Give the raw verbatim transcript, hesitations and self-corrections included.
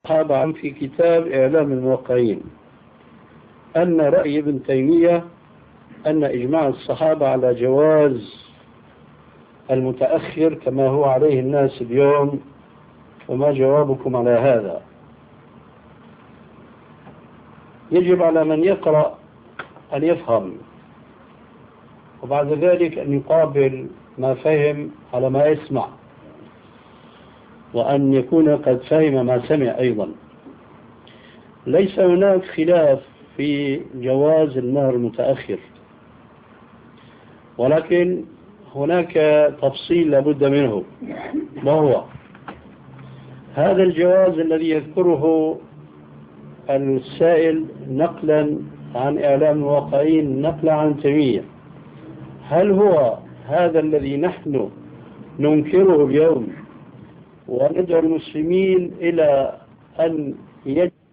طبعا في كتاب إعلام الموقعين أن رأي ابن تيمية أن إجماع الصحابة على جواز المتأخر كما هو عليه الناس اليوم، وما جوابكم على هذا؟ يجب على من يقرأ أن يفهم، وبعد ذلك أن يقابل ما فهم على ما يسمع، وأن يكون قد فهم ما سمع أيضا. ليس هناك خلاف في جواز المهر المتأخر، ولكن هناك تفصيل لابد منه، وهو هذا الجواز الذي يذكره السائل نقلا عن إعلام الواقعين، نقلا عن تيمية، هل هو هذا الذي نحن ننكره اليوم وندعو المسلمين إلى أن يجب